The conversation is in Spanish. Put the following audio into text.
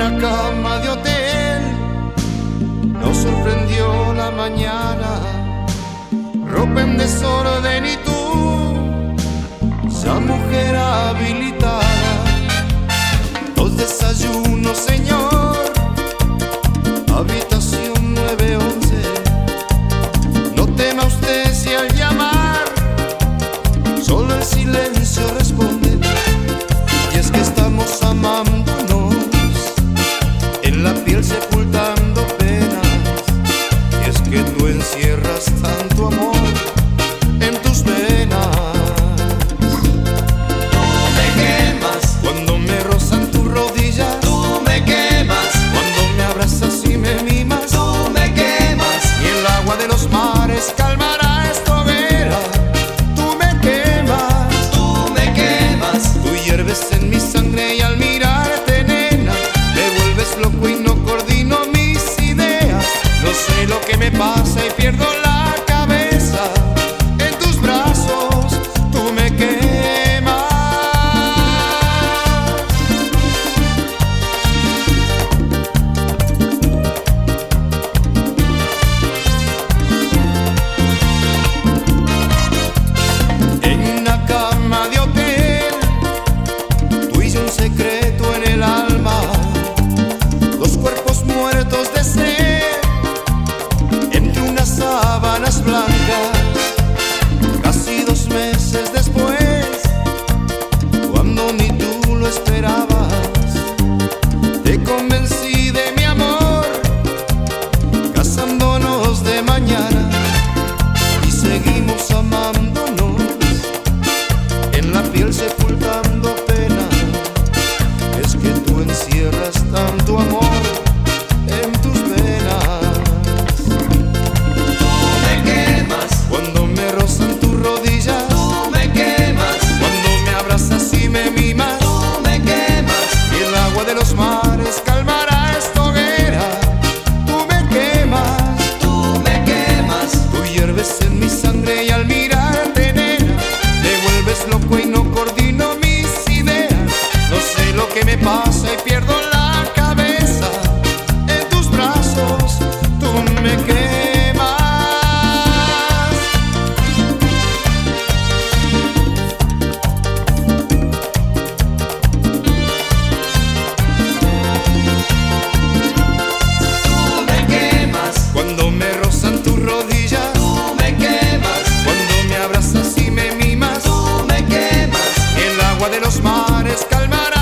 una cama de hotel nos sorprendió la mañana, ropa en desorden y tú, esa mujer habilitada. Dos desayunos, señor, habitación 911. No tema usted si al llamar solo el silencio responde. Y es que estamos amándonos, en la piel sepultando penas. Y es que tú encierras tanto amor en tus venas. Tú me quemas Cuando me rozan tus rodillas, tú me quemas, cuando me abrazas y me mimas, tú me quemas, y el agua de los mares calmará esta hoguera. Tú me quemas, tú me quemas, tú hierves en mi sangre y al mirarte, nena, me vuelves loco y no coordino mis ideas. No sé lo que me pasa y pierdo la cabeza en tus brazos. Tú me quemas. En una cama de hotel, tú y yo un secreto en el alma, dos cuerpos muertos de sed entre unas sábanas blancas. Casi 2 meses después, cuando ni tú lo esperabas, te convencí de mi amor, casándonos de mañana. Y seguimos amándonos, en la piel sepultando pena. Es que tú encierras tanto amor en tus venas. tú me quemas, Cuando me rozan tus rodillas, tú me quemas, cuando me abrazas y me mimas, tú me quemas, y el agua de los mares calmará esta hoguera. Tú me quemas, tú me quemas, tú hierves en mi sangre y al mirarte, nena, me vuelves loco y no coordino mis ideas. No sé lo que me pasa y pierdo la cabeza en tus brazos. Tú me quemas. tú me quemas, Cuando me rozan tus rodillas, tú me quemas, cuando me abrazas y me mimas, tú me quemas, el agua de los mares calmará